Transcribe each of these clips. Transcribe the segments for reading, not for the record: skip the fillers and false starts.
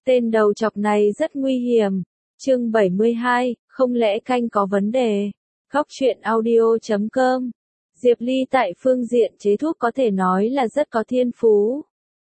Tên đầu chọc này rất nguy hiểm. Chương 72, không lẽ canh có vấn đề? Góc truyện audio.com. Diệp Ly tại phương diện chế thuốc có thể nói là rất có thiên phú.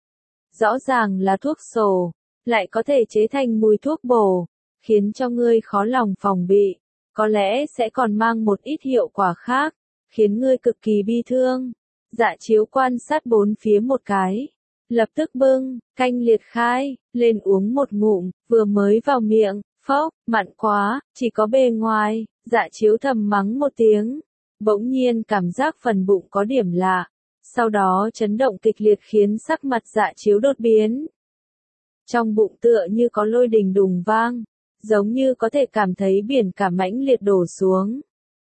Rõ ràng là thuốc sổ, lại có thể chế thành mùi thuốc bổ, khiến cho ngươi khó lòng phòng bị, có lẽ sẽ còn mang một ít hiệu quả khác, khiến ngươi cực kỳ bi thương. Dạ Chiếu quan sát bốn phía một cái, lập tức bưng canh liệt khai lên uống một ngụm, vừa mới vào miệng, phốc, mặn quá, chỉ có bề ngoài. Dạ Chiếu thầm mắng một tiếng, bỗng nhiên cảm giác phần bụng có điểm lạ, sau đó chấn động kịch liệt khiến sắc mặt Dạ Chiếu đột biến. Trong bụng tựa như có lôi đình đùng vang, giống như có thể cảm thấy biển cả mãnh liệt đổ xuống.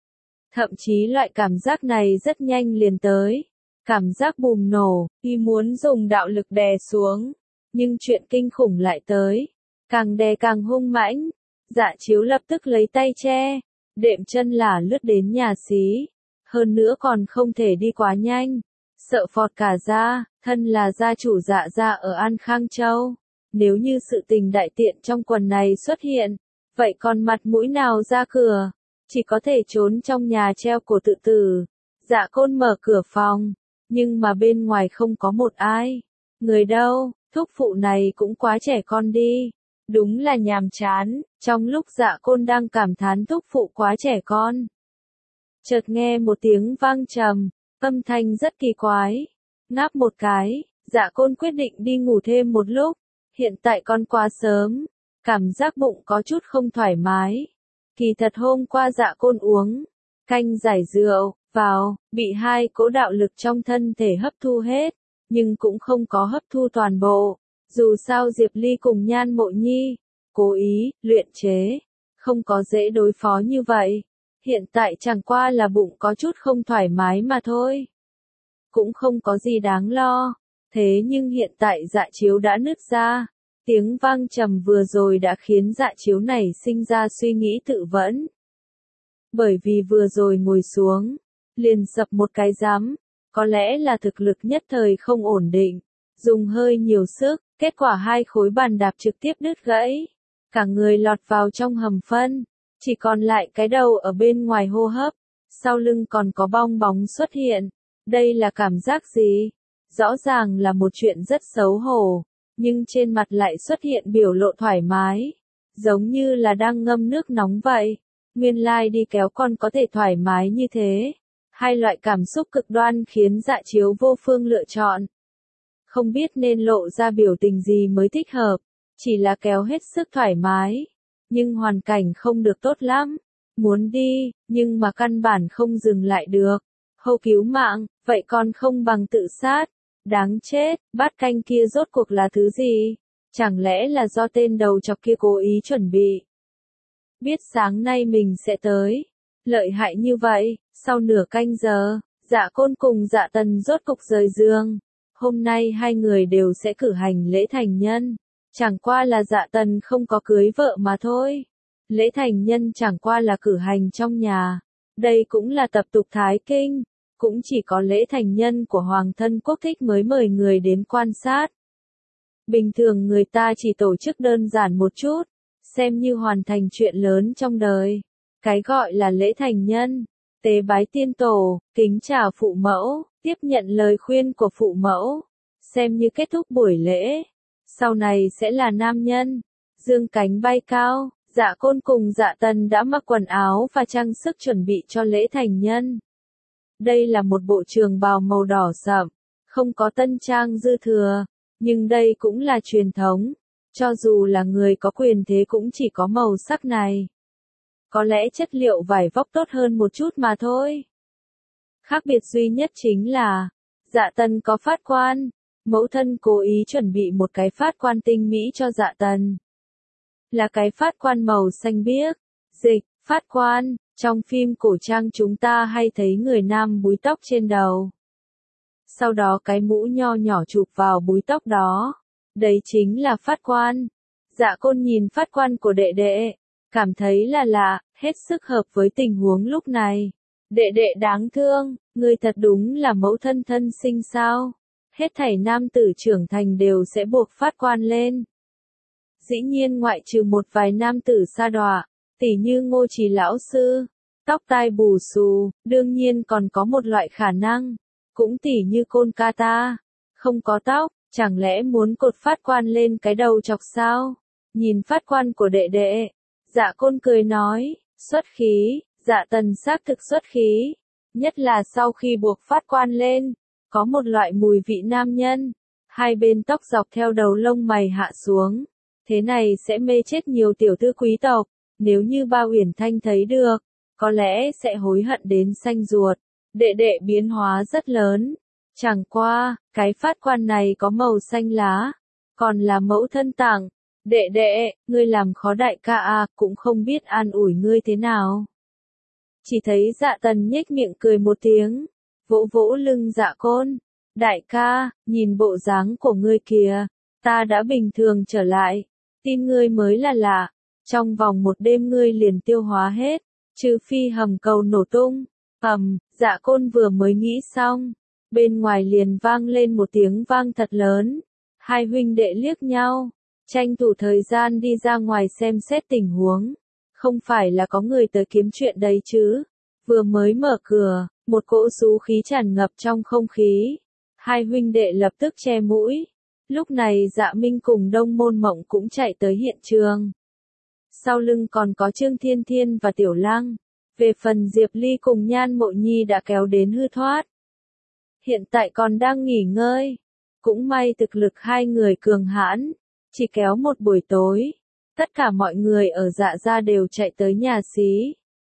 Thậm chí loại cảm giác này rất nhanh liền tới, cảm giác bùng nổ, y muốn dùng đạo lực đè xuống, nhưng chuyện kinh khủng lại tới, càng đè càng hung mãnh. Dạ Chiếu lập tức lấy tay che, đệm chân là lướt đến nhà xí, hơn nữa còn không thể đi quá nhanh, sợ phọt cả da. Thân là gia chủ Dạ gia ở An Khang Châu, nếu như sự tình đại tiện trong quần này xuất hiện, vậy còn mặt mũi nào ra cửa, chỉ có thể trốn trong nhà treo cổ tự tử. Dạ Côn mở cửa phòng, nhưng mà bên ngoài không có một ai. Người đâu, thúc phụ này cũng quá trẻ con đi, đúng là nhàm chán. Trong lúc Dạ Côn đang cảm thán thúc phụ quá trẻ con, chợt nghe một tiếng vang trầm, âm thanh rất kỳ quái. Ngáp một cái, Dạ Côn quyết định đi ngủ thêm một lúc, hiện tại còn quá sớm, cảm giác bụng có chút không thoải mái. Kỳ thật hôm qua Dạ Côn uống canh giải rượu vào, bị hai cỗ đạo lực trong thân thể hấp thu hết, nhưng cũng không có hấp thu toàn bộ. Dù sao Diệp Ly cùng Nhan Mộ Nhi cố ý luyện chế, không có dễ đối phó như vậy. Hiện tại chẳng qua là bụng có chút không thoải mái mà thôi, cũng không có gì đáng lo. Thế nhưng hiện tại Dạ Chiếu đã nứt ra, tiếng vang trầm vừa rồi đã khiến Dạ Chiếu này sinh ra suy nghĩ tự vẫn. Bởi vì vừa rồi ngồi xuống, liền sập một cái giám, có lẽ là thực lực nhất thời không ổn định, dùng hơi nhiều sức, kết quả hai khối bàn đạp trực tiếp đứt gãy, cả người lọt vào trong hầm phân, chỉ còn lại cái đầu ở bên ngoài hô hấp, sau lưng còn có bong bóng xuất hiện. Đây là cảm giác gì? Rõ ràng là một chuyện rất xấu hổ, nhưng trên mặt lại xuất hiện biểu lộ thoải mái, giống như là đang ngâm nước nóng vậy. Nguyên lai đi kéo con có thể thoải mái như thế. Hai loại cảm xúc cực đoan khiến Dạ Chiếu vô phương lựa chọn. Không biết nên lộ ra biểu tình gì mới thích hợp, chỉ là kéo hết sức thoải mái. Nhưng hoàn cảnh không được tốt lắm, muốn đi, nhưng mà căn bản không dừng lại được. Hô cứu mạng, vậy còn không bằng tự sát. Đáng chết, bát canh kia rốt cuộc là thứ gì? Chẳng lẽ là do tên đầu chọc kia cố ý chuẩn bị? Biết sáng nay mình sẽ tới, lợi hại như vậy. Sau nửa canh giờ, Dạ Côn cùng Dạ Tần rốt cục rời giường. Hôm nay hai người đều sẽ cử hành lễ thành nhân, chẳng qua là Dạ Tần không có cưới vợ mà thôi. Lễ thành nhân chẳng qua là cử hành trong nhà, đây cũng là tập tục Thái Kinh. Cũng chỉ có lễ thành nhân của Hoàng thân quốc thích mới mời người đến quan sát. Bình thường người ta chỉ tổ chức đơn giản một chút, xem như hoàn thành chuyện lớn trong đời. Cái gọi là lễ thành nhân, tế bái tiên tổ, kính chào phụ mẫu, tiếp nhận lời khuyên của phụ mẫu, xem như kết thúc buổi lễ. Sau này sẽ là nam nhân, dương cánh bay cao. Dạ Côn cùng Dạ Tần đã mặc quần áo và trang sức chuẩn bị cho lễ thành nhân. Đây là một bộ trường bào màu đỏ sậm, không có tân trang dư thừa, nhưng đây cũng là truyền thống, cho dù là người có quyền thế cũng chỉ có màu sắc này. Có lẽ chất liệu vải vóc tốt hơn một chút mà thôi. Khác biệt duy nhất chính là, Dạ Tần có phát quan, mẫu thân cố ý chuẩn bị một cái phát quan tinh mỹ cho Dạ Tần. Là cái phát quan màu xanh biếc, dịch, phát quan. Trong phim cổ trang chúng ta hay thấy người nam búi tóc trên đầu, sau đó cái mũ nho nhỏ chụp vào búi tóc đó. Đấy chính là phát quan. Dạ Côn nhìn phát quan của đệ đệ, cảm thấy là lạ, hết sức hợp với tình huống lúc này. Đệ đệ đáng thương, người thật đúng là mẫu thân thân sinh sao? Hết thảy nam tử trưởng thành đều sẽ buộc phát quan lên. Dĩ nhiên ngoại trừ một vài nam tử sa đọa, tỉ như Ngô Trì lão sư, tóc tai bù xù, đương nhiên còn có một loại khả năng, cũng tỉ như Côn Kata, không có tóc, chẳng lẽ muốn cột phát quan lên cái đầu chọc sao? Nhìn phát quan của đệ đệ, Dạ Côn cười nói, xuất khí, Dạ Tần xác thực xuất khí, nhất là sau khi buộc phát quan lên, có một loại mùi vị nam nhân, hai bên tóc dọc theo đầu lông mày hạ xuống, thế này sẽ mê chết nhiều tiểu thư quý tộc, nếu như Ba Uyển Thanh thấy được, có lẽ sẽ hối hận đến xanh ruột. Đệ đệ biến hóa rất lớn, chẳng qua, cái phát quan này có màu xanh lá, còn là mẫu thân tặng. Đệ đệ, ngươi làm khó đại ca à, cũng không biết an ủi ngươi thế nào. Chỉ thấy Dạ Tần nhếch miệng cười một tiếng, vỗ vỗ lưng Dạ Côn. Đại ca, nhìn bộ dáng của ngươi kìa, ta đã bình thường trở lại, tin ngươi mới là lạ, trong vòng một đêm ngươi liền tiêu hóa hết, trừ phi hầm cầu nổ tung. Dạ Côn vừa mới nghĩ xong, bên ngoài liền vang lên một tiếng vang thật lớn, hai huynh đệ liếc nhau, tranh thủ thời gian đi ra ngoài xem xét tình huống, không phải là có người tới kiếm chuyện đấy chứ, vừa mới mở cửa, một cỗ xú khí tràn ngập trong không khí, hai huynh đệ lập tức che mũi, lúc này Dạ Minh cùng Đông Môn Mộng cũng chạy tới hiện trường. Sau lưng còn có Trương Thiên Thiên và Tiểu Lăng. Về phần Diệp Ly cùng Nhan Mộ Nhi đã kéo đến hư thoát. Hiện tại còn đang nghỉ ngơi. Cũng may thực lực hai người cường hãn. Chỉ kéo một buổi tối. Tất cả mọi người ở Dạ gia đều chạy tới nhà xí.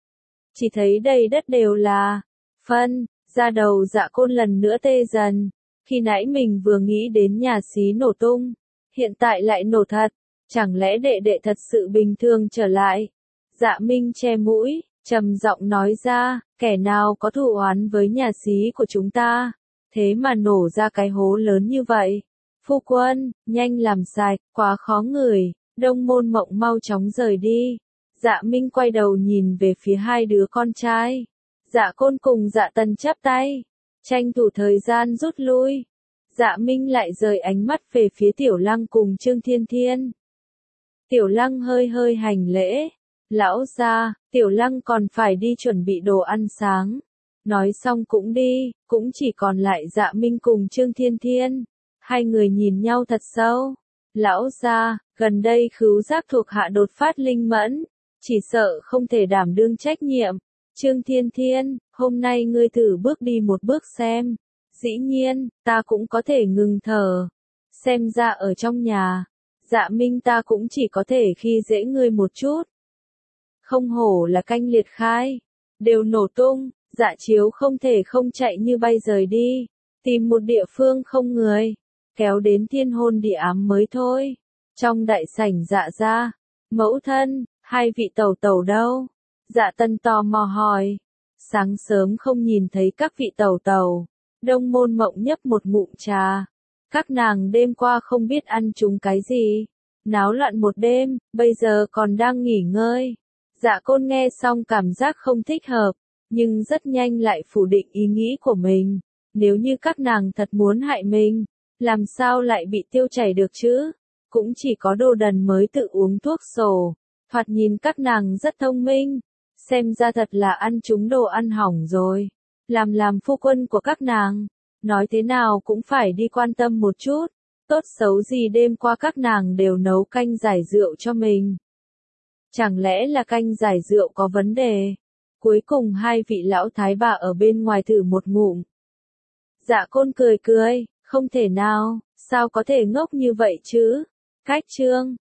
Chỉ thấy đầy đất đều là phân, da đầu Dạ Côn lần nữa tê dần. Khi nãy mình vừa nghĩ đến nhà xí nổ tung. Hiện tại lại nổ thật. Chẳng lẽ đệ đệ thật sự bình thường trở lại? Dạ Minh che mũi, trầm giọng nói ra, kẻ nào có thù oán với nhà xí của chúng ta, thế mà nổ ra cái hố lớn như vậy. Phu quân, nhanh làm sạch, quá khó ngửi, Đông Môn Mộng mau chóng rời đi. Dạ Minh quay đầu nhìn về phía hai đứa con trai. Dạ Côn cùng Dạ Tần chắp tay, tranh thủ thời gian rút lui. Dạ Minh lại rời ánh mắt về phía Tiểu Lăng cùng Trương Thiên Thiên. Tiểu Lăng hơi hơi hành lễ. Lão gia, Tiểu Lăng còn phải đi chuẩn bị đồ ăn sáng. Nói xong cũng đi, cũng chỉ còn lại Dạ Minh cùng Trương Thiên Thiên. Hai người nhìn nhau thật sâu. Lão gia, gần đây khứu giác thuộc hạ đột phát linh mẫn, chỉ sợ không thể đảm đương trách nhiệm. Trương Thiên Thiên, hôm nay ngươi thử bước đi một bước xem. Dĩ nhiên, ta cũng có thể ngừng thở. Xem ra ở trong nhà, Dạ Minh ta cũng chỉ có thể khi dễ ngươi một chút. Không hổ là canh liệt khai, đều nổ tung, Dạ Chiếu không thể không chạy như bay rời đi, tìm một địa phương không người, kéo đến thiên hôn địa ám mới thôi. Trong đại sảnh Dạ gia, mẫu thân, hai vị tẩu tẩu đâu? Dạ Tần tò mò hỏi. Sáng sớm không nhìn thấy các vị tẩu tẩu. Đông Môn Mộng nhấp một ngụm trà. Các nàng đêm qua không biết ăn chúng cái gì, náo loạn một đêm, bây giờ còn đang nghỉ ngơi. Dạ Côn nghe xong cảm giác không thích hợp, nhưng rất nhanh lại phủ định ý nghĩ của mình. Nếu như các nàng thật muốn hại mình, làm sao lại bị tiêu chảy được chứ? Cũng chỉ có đồ đần mới tự uống thuốc sổ. Thoạt nhìn các nàng rất thông minh, xem ra thật là ăn chúng đồ ăn hỏng rồi. Làm phu quân của các nàng, nói thế nào cũng phải đi quan tâm một chút. Tốt xấu gì đêm qua các nàng đều nấu canh giải rượu cho mình. Chẳng lẽ là canh giải rượu có vấn đề? Cuối cùng hai vị lão thái bà ở bên ngoài thử một ngụm. Dạ Côn cười cười, không thể nào, sao có thể ngốc như vậy chứ? Cách chương